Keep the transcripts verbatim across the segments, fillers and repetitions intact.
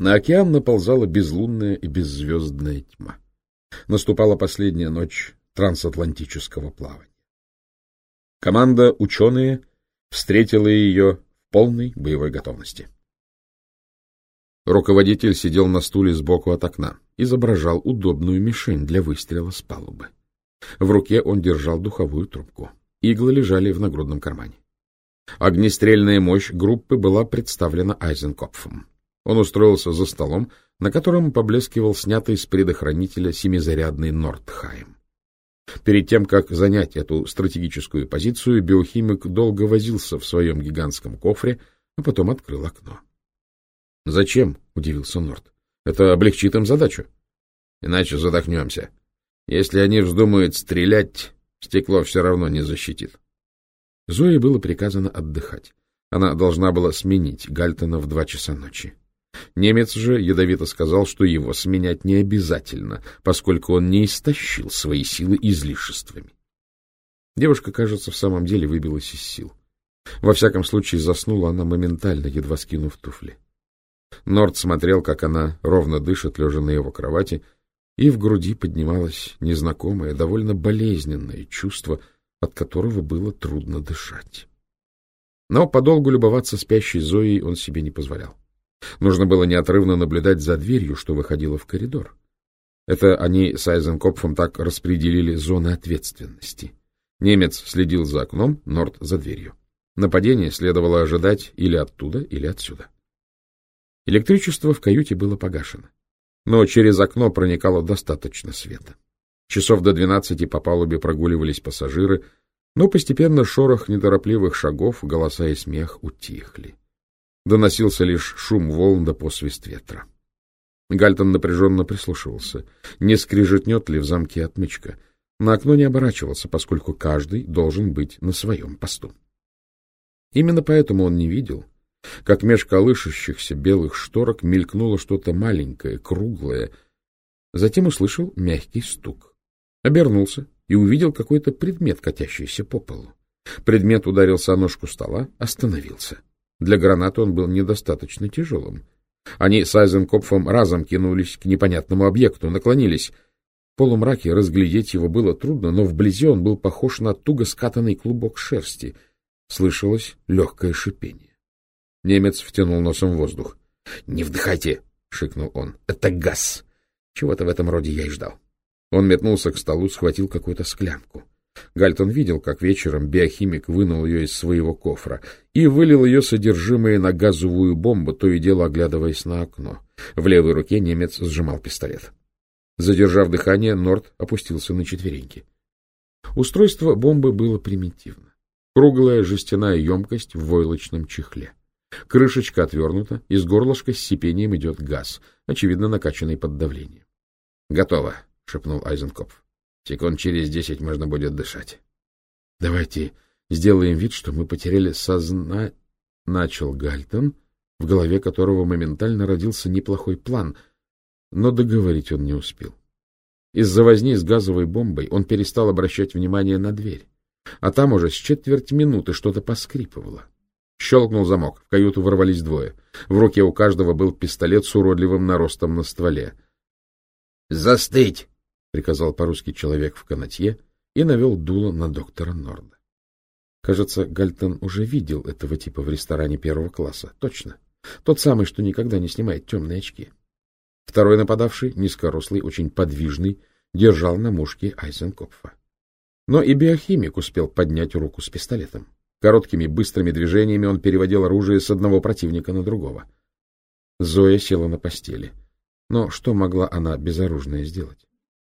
На океан наползала безлунная и беззвездная тьма. Наступала последняя ночь трансатлантического плавания. Команда «Ученые» встретила ее в полной боевой готовности. Руководитель сидел на стуле сбоку от окна, изображал удобную мишень для выстрела с палубы. В руке он держал духовую трубку. Иглы лежали в нагрудном кармане. Огнестрельная мощь группы была представлена Айзенкопфом. Он устроился за столом, на котором поблескивал снятый с предохранителя семизарядный Нордхайм. Перед тем, как занять эту стратегическую позицию, биохимик долго возился в своем гигантском кофре, а потом открыл окно. — Зачем? — удивился Норд. — Это облегчит им задачу. — Иначе задохнемся. Если они вздумают стрелять, стекло все равно не защитит. Зое было приказано отдыхать. Она должна была сменить Гальтона в два часа ночи. Немец же ядовито сказал, что его сменять не обязательно, поскольку он не истощил свои силы излишествами. Девушка, кажется, в самом деле выбилась из сил. Во всяком случае, заснула она моментально, едва скинув туфли. Норд смотрел, как она ровно дышит, лежа на его кровати, и в груди поднималось незнакомое, довольно болезненное чувство, от которого было трудно дышать. Но подолгу любоваться спящей Зоей он себе не позволял. Нужно было неотрывно наблюдать за дверью, что выходило в коридор. Это они с Айзенкопфом так распределили зоны ответственности. Немец следил за окном, Норд за дверью. Нападение следовало ожидать или оттуда, или отсюда. Электричество в каюте было погашено, но через окно проникало достаточно света. Часов до двенадцати по палубе прогуливались пассажиры, но постепенно шорох неторопливых шагов, голоса и смех утихли. Доносился лишь шум волн да посвист ветра. Гальтон напряженно прислушивался, не скрижетнет ли в замке отмычка. На окно не оборачивался, поскольку каждый должен быть на своем посту. Именно поэтому он не видел, как меж колышущихся белых шторок мелькнуло что-то маленькое, круглое. Затем услышал мягкий стук. Обернулся и увидел какой-то предмет, катящийся по полу. Предмет ударился о ножку стола, остановился. Для гранаты он был недостаточно тяжелым. Они с Айзенкопфом разом кинулись к непонятному объекту, наклонились. В полумраке разглядеть его было трудно, но вблизи он был похож на туго скатанный клубок шерсти. Слышалось легкое шипение. Немец втянул носом воздух. — Не вдыхайте! — шикнул он. — Это газ! Чего-то в этом роде я и ждал. Он метнулся к столу, схватил какую-то склянку. Гальтон видел, как вечером биохимик вынул ее из своего кофра и вылил ее содержимое на газовую бомбу, то и дело оглядываясь на окно. В левой руке немец сжимал пистолет. Задержав дыхание, Норд опустился на четвереньки. Устройство бомбы было примитивно. Круглая жестяная емкость в войлочном чехле. Крышечка отвернута, из горлышка с сипением идет газ, очевидно накачанный под давлением. — Готово, — шепнул Айзенкопф. — Секунд через десять можно будет дышать. — Давайте сделаем вид, что мы потеряли созна... — начал Гальтон, в голове которого моментально родился неплохой план, но договорить он не успел. Из-за возни с газовой бомбой он перестал обращать внимание на дверь, а там уже с четверть минуты что-то поскрипывало. Щелкнул замок, в каюту ворвались двое. В руке у каждого был пистолет с уродливым наростом на стволе. — Застыть! — приказал по-русски человек в канатье и навел дуло на доктора Норда. Кажется, Гальтон уже видел этого типа в ресторане первого класса. Точно. Тот самый, что никогда не снимает темные очки. Второй нападавший, низкорослый, очень подвижный, держал на мушке Айзенкопфа. Но и биохимик успел поднять руку с пистолетом. Короткими быстрыми движениями он переводил оружие с одного противника на другого. Зоя села на постели. Но что могла она безоружная сделать?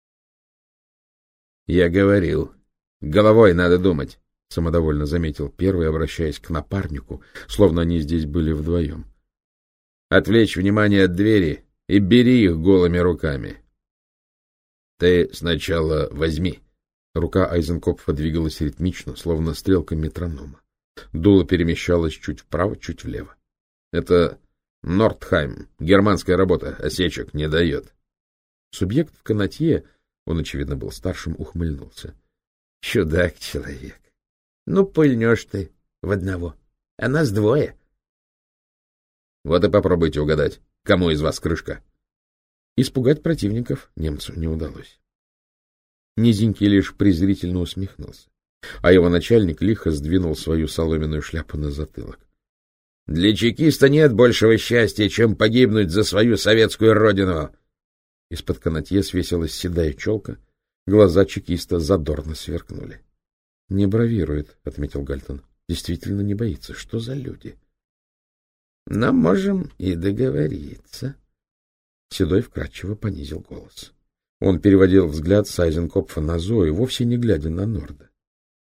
— Я говорил, головой надо думать, — самодовольно заметил первый, обращаясь к напарнику, словно они здесь были вдвоем. — Отвлечь внимание от двери и бери их голыми руками. — Ты сначала возьми. Рука Айзенкопфа двигалась ритмично, словно стрелка метронома. Дуло перемещалось чуть вправо, чуть влево. Это Нордхайм, германская работа, осечек не дает. Субъект в канатье, он, очевидно, был старшим, ухмыльнулся. — Чудак-человек. Ну, пыльнешь ты в одного, а нас двое. — Вот и попробуйте угадать, Кому из вас крышка? Испугать противников немцу не удалось. Низенький лишь презрительно усмехнулся, а его начальник лихо сдвинул свою соломенную шляпу на затылок. — Для чекиста нет большего счастья, чем погибнуть за свою советскую родину. Из-под канатье свесилась седая челка, глаза чекиста задорно сверкнули. — Не бравирует, — отметил Гальтон. — Действительно не боится. Что за люди? — Но можем и договориться. Седой вкратчиво понизил голос. Он переводил взгляд с Айзенкопфа на Зою, вовсе не глядя на Норда.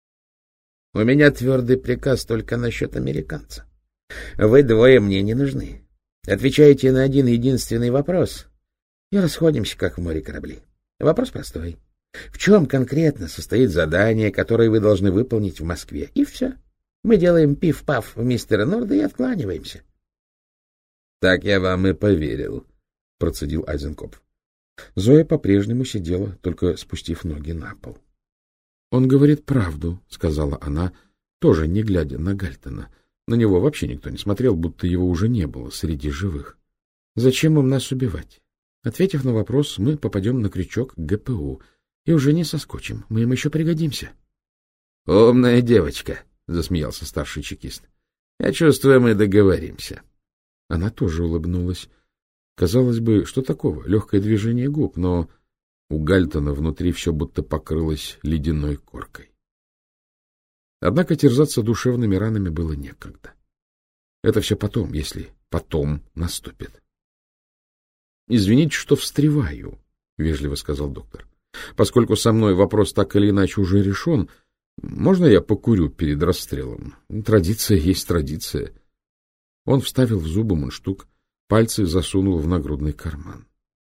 — У меня твердый приказ только насчет американца. Вы двое мне не нужны. Отвечаете на один единственный вопрос и расходимся, как в море корабли. Вопрос простой. В чем конкретно состоит задание, которое вы должны выполнить в Москве? И все. Мы делаем пиф-паф в мистера Норда и откланиваемся. — Так я вам и поверил, — процедил Айзенкопф. Зоя по-прежнему сидела, только спустив ноги на пол. — Он говорит правду, — сказала она, тоже не глядя на Гальтона. На него вообще никто не смотрел, будто его уже не было среди живых. — Зачем им нас убивать? Ответив на вопрос, мы попадем на крючок к гэ пэ у и уже не соскочим. Мы им еще пригодимся. — Умная девочка, — засмеялся старший чекист. — Я чувствую, мы договоримся. Она тоже улыбнулась. Казалось бы, что такого? Легкое движение губ, но у Гальтона внутри все будто покрылось ледяной коркой. Однако терзаться душевными ранами было некогда. Это все потом, если потом наступит. — Извините, что встреваю, — вежливо сказал доктор. — Поскольку со мной вопрос так или иначе уже решен, можно я покурю перед расстрелом? Традиция есть традиция. Он вставил в зубы мундштук, пальцы засунул в нагрудный карман.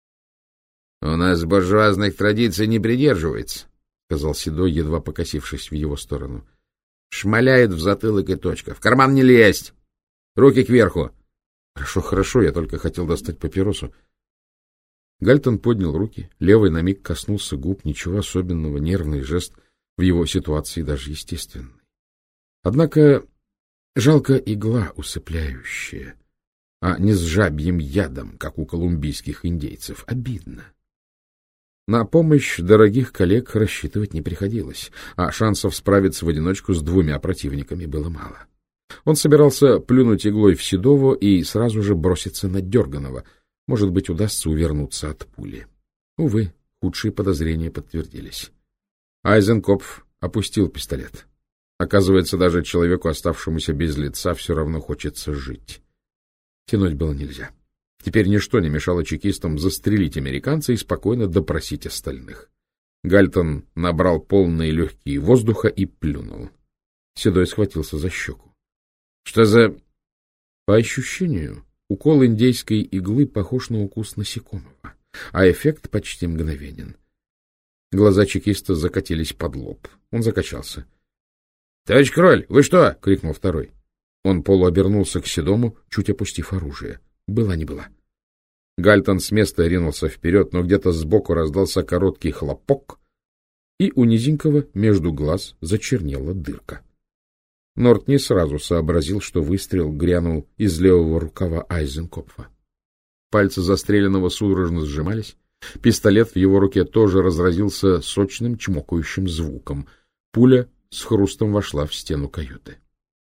— У нас буржуазных традиций не придерживается, — сказал Седой, едва покосившись в его сторону. — Шмаляет в затылок и точка. В карман не лезть! Руки кверху! — Хорошо, хорошо, я только хотел достать папиросу. Гальтон поднял руки, левый на миг коснулся губ, ничего особенного, нервный жест, в его ситуации даже естественный. Однако жалко игла усыпляющая, а не с жабьим ядом, как у колумбийских индейцев. Обидно. На помощь дорогих коллег рассчитывать не приходилось, а шансов справиться в одиночку с двумя противниками было мало. Он собирался плюнуть иглой в Седова и сразу же броситься на Дерганова. Может быть, удастся увернуться от пули. Увы, худшие подозрения подтвердились. Айзенкопф опустил пистолет. Оказывается, даже человеку, оставшемуся без лица, все равно хочется жить. Тянуть было нельзя. Теперь ничто не мешало чекистам застрелить американца и спокойно допросить остальных. Гальтон набрал полные легкие воздуха и плюнул. Седой схватился за щеку. — Что за... По ощущению, укол индейской иглы похож на укус насекомого, а эффект почти мгновенен. Глаза чекиста закатились под лоб. Он закачался. — Товарищ Кроль, вы что? — крикнул второй. Он полуобернулся к Седому, чуть опустив оружие. Была не была. Гальтон с места ринулся вперед, но где-то сбоку раздался короткий хлопок, и у низенького между глаз зачернела дырка. Норд не сразу сообразил, что выстрел грянул из левого рукава Айзенкопфа. Пальцы застреленного судорожно сжимались, пистолет в его руке тоже разразился сочным чмокающим звуком. Пуля с хрустом вошла в стену каюты.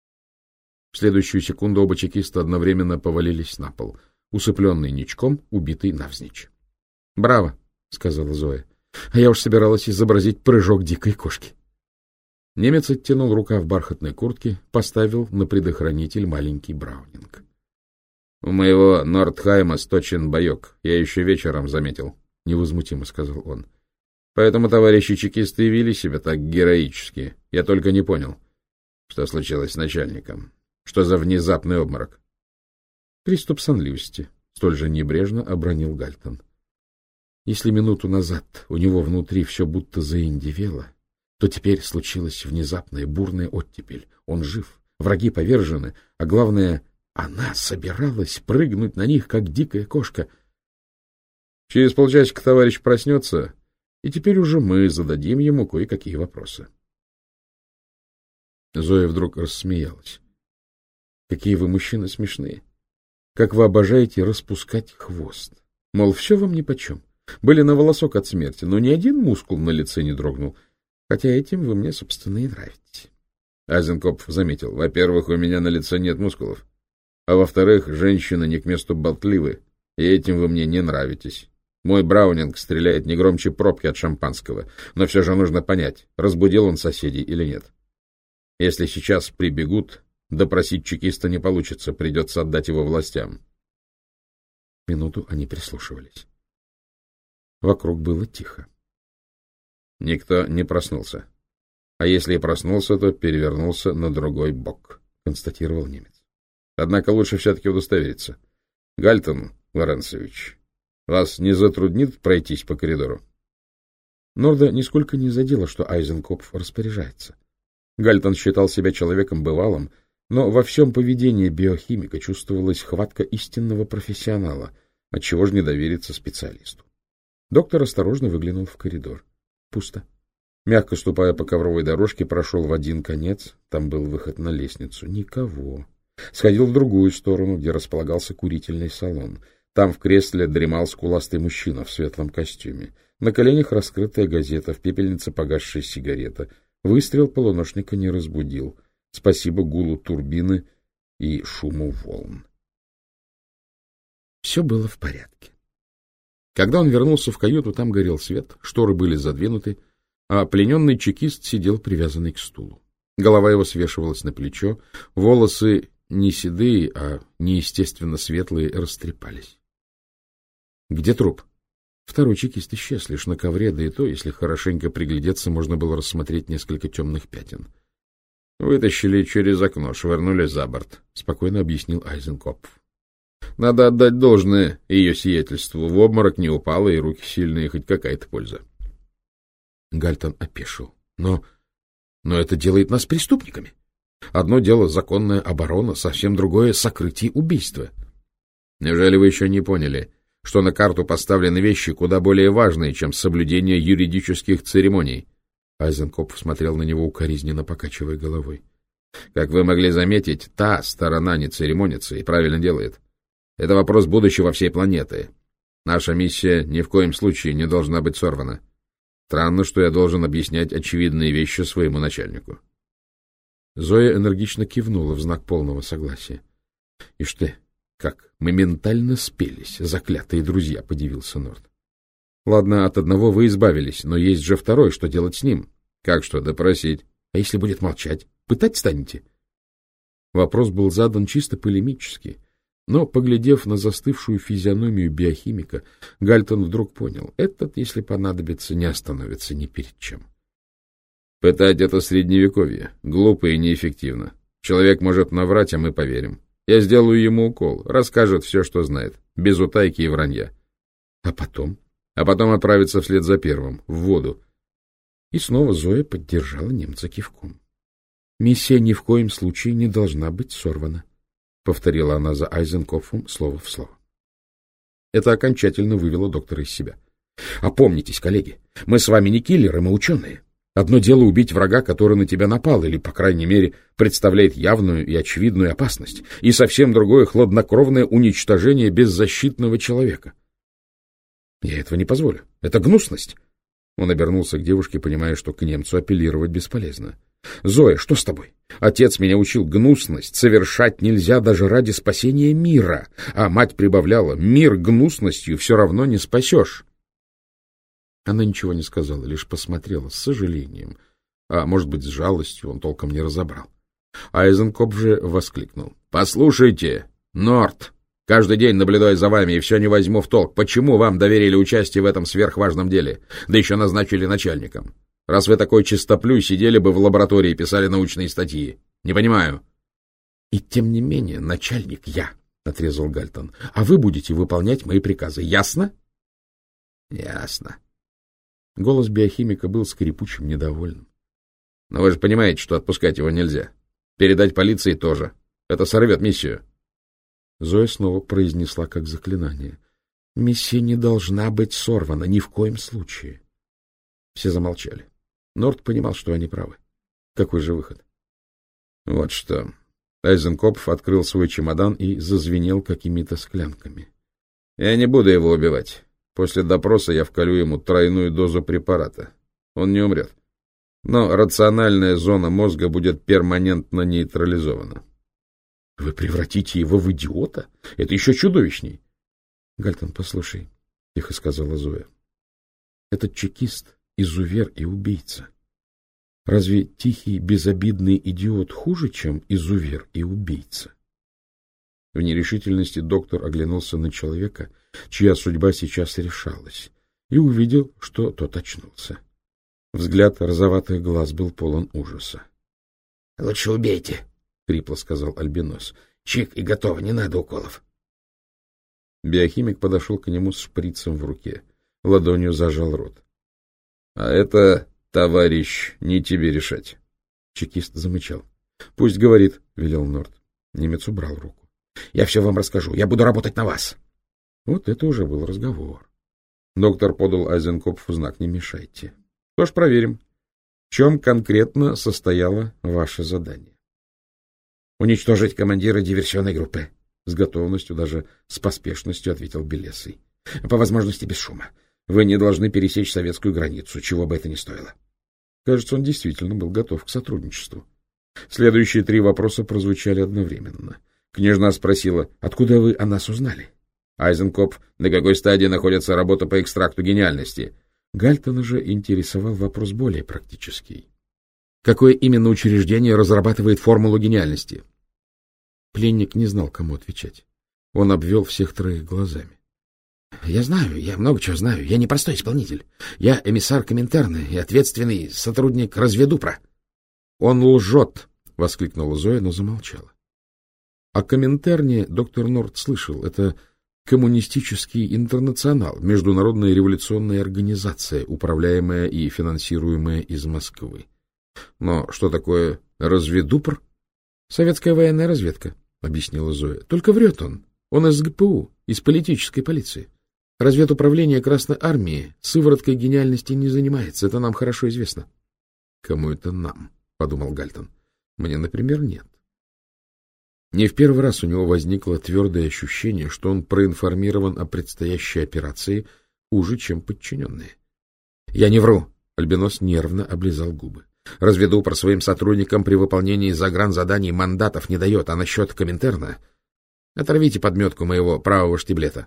В следующую секунду оба чекиста одновременно повалились на пол, усыпленный ничком, убитый навзничь. — Браво! — сказала Зоя. — А я уж собиралась изобразить прыжок дикой кошки. Немец оттянул рукав бархатной куртки, поставил на предохранитель маленький браунинг. — У моего Нордхайма сточен боек, я еще вечером заметил, — невозмутимо сказал он. — Поэтому товарищи чекисты и вели себя так героически. Я только не понял, что случилось с начальником. Что за внезапный обморок? — Приступ сонливости, — столь же небрежно обронил Гальтон. Если минуту назад у него внутри все будто заиндевело, то теперь случилась внезапная бурная оттепель. Он жив, враги повержены, а главное, она собиралась прыгнуть на них, как дикая кошка. Через полчасика товарищ проснется, и теперь уже мы зададим ему кое-какие вопросы. Зоя вдруг рассмеялась. — Какие вы мужчины смешные! как вы обожаете распускать хвост. Мол, все вам нипочем. Были на волосок от смерти, но ни один мускул на лице не дрогнул. Хотя этим вы мне, собственно, и нравитесь. Айзенкопф заметил. Во-первых, у меня на лице нет мускулов. А во-вторых, женщины не к месту болтливы, и этим вы мне не нравитесь. Мой браунинг стреляет не громче пробки от шампанского, но все же нужно понять, разбудил он соседей или нет. Если сейчас прибегут, допросить чекиста не получится, придется отдать его властям. Минуту они прислушивались. Вокруг было тихо. Никто не проснулся. А если и проснулся, то перевернулся на другой бок, констатировал немец. Однако лучше все-таки удостовериться. Гальтон Лоренцевич, вас не затруднит пройтись по коридору? Норда нисколько не задело, что Айзенкопф распоряжается. Гальтон считал себя человеком бывалым, но во всем поведении биохимика чувствовалась хватка истинного профессионала, отчего же не довериться специалисту. Доктор осторожно выглянул в коридор. Пусто. Мягко ступая по ковровой дорожке, прошел в один конец, там был выход на лестницу. Никого. Сходил в другую сторону, где располагался курительный салон. Там в кресле дремал скуластый мужчина в светлом костюме. На коленях раскрытая газета, в пепельнице погасшая сигарета. Выстрел полуношника не разбудил. Спасибо гулу турбины и шуму волн. Все было в порядке. Когда он вернулся в каюту, там горел свет, шторы были задвинуты, а плененный чекист сидел привязанный к стулу. Голова его свешивалась на плечо, волосы не седые, а неестественно светлые растрепались. Где труп? Второй чекист исчез лишь на ковре, да и то, если хорошенько приглядеться, можно было рассмотреть несколько темных пятен. — Вытащили через окно, швырнули за борт, — спокойно объяснил Айзенкопф. — Надо отдать должное ее сиятельству. В обморок не упало, и руки сильные, хоть какая-то польза. Гальтон опешил. Но... но это делает нас преступниками. Одно дело — законная оборона, совсем другое — сокрытие убийства. Неужели вы еще не поняли, что на карту поставлены вещи куда более важные, чем соблюдение юридических церемоний? Айзенкопф смотрел на него укоризненно, покачивая головой. Как вы могли заметить, та сторона не церемонится и правильно делает. Это вопрос будущего всей планеты. Наша миссия ни в коем случае не должна быть сорвана. Странно, что я должен объяснять очевидные вещи своему начальнику. Зоя энергично кивнула в знак полного согласия. — Ишь ты, как моментально спелись заклятые друзья, — подивился Норд. — Ладно, от одного вы избавились, но есть же второй, что делать с ним? — Как что, допросить? — А если будет молчать? Пытать станете? Вопрос был задан чисто полемически, но, поглядев на застывшую физиономию биохимика, Гальтон вдруг понял — этот, если понадобится, не остановится ни перед чем. Пытать — это средневековье, глупо и неэффективно. Человек может наврать, а мы поверим. Я сделаю ему укол, расскажет все, что знает, без утайки и вранья. А потом? А потом отправится вслед за первым, в воду. И снова Зоя поддержала немца кивком. Миссия ни в коем случае не должна быть сорвана, — повторила она за Айзенкопфом слово в слово. Это окончательно вывело доктора из себя. — Опомнитесь, коллеги, мы с вами не киллеры, мы ученые. Одно дело убить врага, который на тебя напал, или, по крайней мере, представляет явную и очевидную опасность, и совсем другое — хладнокровное уничтожение беззащитного человека. Я этого не позволю. Это гнусность. Он обернулся к девушке, понимая, что к немцу апеллировать бесполезно. — Зоя, что с тобой? Отец меня учил: гнусность совершать нельзя даже ради спасения мира. А мать прибавляла: мир гнусностью все равно не спасешь. Она ничего не сказала, лишь посмотрела с сожалением, а, может быть, с жалостью, он толком не разобрал. Айзенкопф же воскликнул: — Послушайте, Норд, каждый день наблюдаю за вами и все не возьму в толк. Почему вам доверили участие в этом сверхважном деле, да еще назначили начальником? Раз вы такой чистоплюй, сидели бы в лаборатории и писали научные статьи. Не понимаю. — И тем не менее, начальник я, — отрезал Гальтон, — а вы будете выполнять мои приказы. Ясно? — Ясно. Голос биохимика был скрипучим, недовольным. — Но вы же понимаете, что отпускать его нельзя. Передать полиции тоже. Это сорвет миссию. Зоя снова произнесла как заклинание: — Миссия не должна быть сорвана, ни в коем случае. Все замолчали. Норд понимал, что они правы. Какой же выход? — Вот что. Айзенкопф открыл свой чемодан и зазвенел какими-то склянками. — Я не буду его убивать. После допроса я вколю ему тройную дозу препарата. Он не умрет. Но рациональная зона мозга будет перманентно нейтрализована. — Вы превратите его в идиота? Это еще чудовищней. — Гальтон, послушай, — тихо сказала Зоя. — Этот чекист — изувер и убийца. Разве тихий, безобидный идиот хуже, чем изувер и убийца? В нерешительности доктор оглянулся на человека, чья судьба сейчас решалась, и увидел, что тот очнулся. Взгляд розоватых глаз был полон ужаса. — Лучше убейте, — хрипло сказал Альбинос. — Чик и готово, не надо уколов. Биохимик подошел к нему с шприцем в руке, ладонью зажал рот. — А это... Товарищ, не тебе решать. Чекист замычал. — Пусть говорит, — велел Норт. Немец убрал руку. — Я все вам расскажу. Я буду работать на вас. Вот это уже был разговор. Доктор подал Айзенкопфу знак «Не мешайте». — Что ж, проверим. В чем конкретно состояло ваше задание? — Уничтожить командира диверсионной группы. С готовностью, даже с поспешностью ответил Белесый. — По возможности без шума. Вы не должны пересечь советскую границу, чего бы это ни стоило. Кажется, он действительно был готов к сотрудничеству. Следующие три вопроса прозвучали одновременно. Княжна спросила, откуда вы о нас узнали? Айзенкопф, на какой стадии находится работа по экстракту гениальности? Гальтона же интересовал вопрос более практический. Какое именно учреждение разрабатывает формулу гениальности? Пленник не знал, кому отвечать. Он обвел всех троих глазами. — Я знаю, я много чего знаю. Я не простой исполнитель. Я эмиссар Коминтерна и ответственный сотрудник разведупра. — Он лжет! — воскликнула Зоя, но замолчала. О Коминтерне доктор Норт слышал. Это коммунистический интернационал, международная революционная организация, управляемая и финансируемая из Москвы. Но что такое разведупр? — Советская военная разведка, — объяснила Зоя. — Только врет он. Он из ГПУ, из политической полиции. Разведуправление Красной Армии сывороткой гениальности не занимается, это нам хорошо известно. — Кому это нам? — подумал Гальтон. — Мне, например, нет. Не в первый раз у него возникло твердое ощущение, что он проинформирован о предстоящей операции хуже, чем подчиненные. — Я не вру! — Альбинос нервно облизал губы. — Разведупр своим сотрудникам при выполнении загранзаданий мандатов не дает, а насчет Коминтерна... Оторвите подметку моего правого штиблета.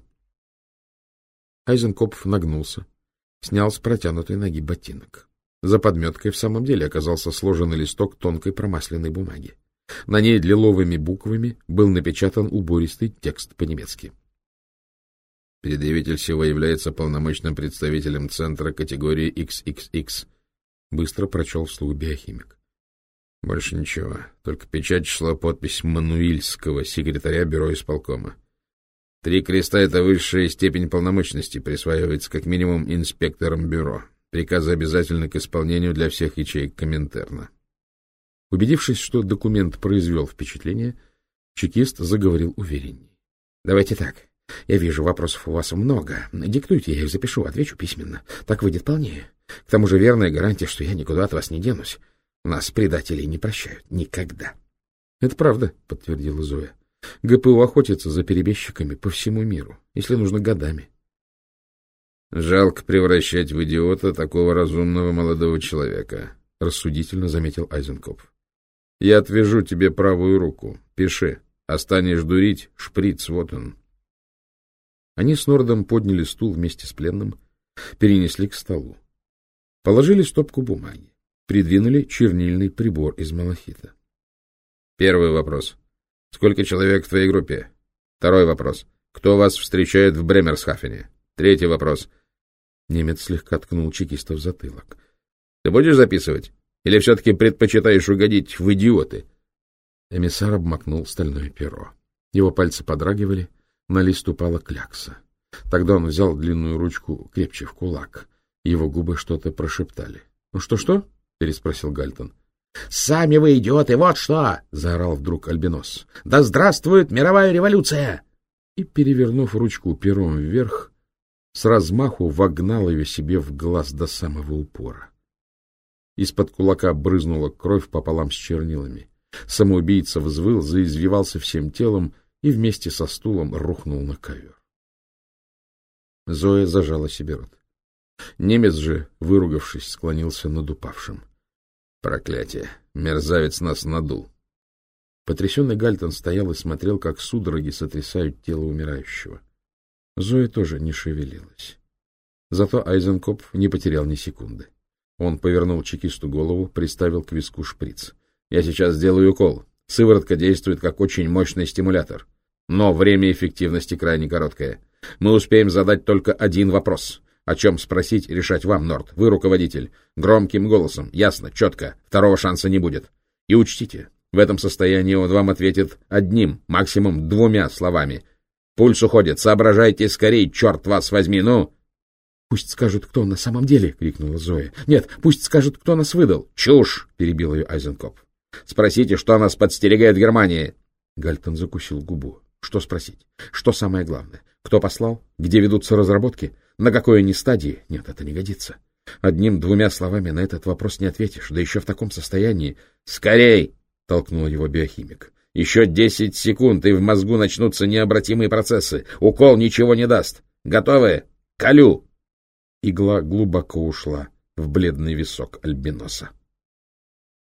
Айзенкопф нагнулся, снял с протянутой ноги ботинок. За подметкой в самом деле оказался сложенный листок тонкой промасленной бумаги. На ней лиловыми буквами был напечатан убористый текст по-немецки. Предъявитель всего является полномочным представителем центра категории икс икс икс. Быстро прочел вслух биохимик. Больше ничего, только печать, число, подпись Мануильского, секретаря бюро исполкома. Три креста — это высшая степень полномочности, присваивается как минимум инспектором бюро. Приказы обязательны к исполнению для всех ячеек Коминтерна. Убедившись, что документ произвел впечатление, чекист заговорил увереннее. — Давайте так. Я вижу, вопросов у вас много. Диктуйте, я их запишу, отвечу письменно. Так выйдет полнее. К тому же верная гарантия, что я никуда от вас не денусь. Нас предателей не прощают. Никогда. — Это правда, — подтвердила Зоя. — ГПУ охотится за перебежчиками по всему миру, если нужно годами. — Жалко превращать в идиота такого разумного молодого человека, — рассудительно заметил Айзенкопф. — Я отвяжу тебе правую руку. Пиши. А станешь дурить, шприц, вот он. Они с Нордом подняли стул вместе с пленным, перенесли к столу. Положили стопку бумаги, придвинули чернильный прибор из малахита. Первый вопрос. Сколько человек в твоей группе? Второй вопрос. Кто вас встречает в Бремерсхафене? Третий вопрос. Немец слегка ткнул чекиста в затылок. Ты будешь записывать? Или все-таки предпочитаешь угодить в идиоты? Эмиссар обмакнул стальное перо. Его пальцы подрагивали, на лист упала клякса. Тогда он взял длинную ручку крепче в кулак. Его губы что-то прошептали. — Ну что-что? — переспросил Гальтон. — Сами вы идиоты, вот что! — заорал вдруг Альбинос. — Да здравствует мировая революция! И, перевернув ручку пером вверх, с размаху вогнал ее себе в глаз до самого упора. Из-под кулака брызнула кровь пополам с чернилами. Самоубийца взвыл, заизвивался всем телом и вместе со стулом рухнул на ковер. Зоя зажала себе рот. Немец же, выругавшись, склонился над упавшим. Проклятие! Мерзавец нас надул. Потрясенный Гальтон стоял и смотрел, как судороги сотрясают тело умирающего. Зоя тоже не шевелилась. Зато Айзенкопф не потерял ни секунды. Он повернул чекисту голову, приставил к виску шприц. — Я сейчас сделаю укол. Сыворотка действует как очень мощный стимулятор. Но время эффективности крайне короткое. Мы успеем задать только один вопрос. О чем спросить, решать вам, Норд. Вы руководитель. Громким голосом, ясно, четко. Второго шанса не будет. И учтите, в этом состоянии он вам ответит одним, максимум двумя словами. Пульс уходит. Соображайте скорей, черт вас возьми, ну... — Пусть скажут, кто он на самом деле, — крикнула Зоя. — Нет, пусть скажут, кто нас выдал. — Чушь! — перебил ее Айзенкопф. — Спросите, что нас подстерегает в Германии. Гальтон закусил губу. Что спросить? Что самое главное? Кто послал? Где ведутся разработки? На какой они стадии? Нет, это не годится. Одним-двумя словами на этот вопрос не ответишь, да еще в таком состоянии. — Скорей! — толкнул его биохимик. — Еще десять секунд, и в мозгу начнутся необратимые процессы. Укол ничего не даст. Готовы? Колю! Игла глубоко ушла в бледный висок альбиноса.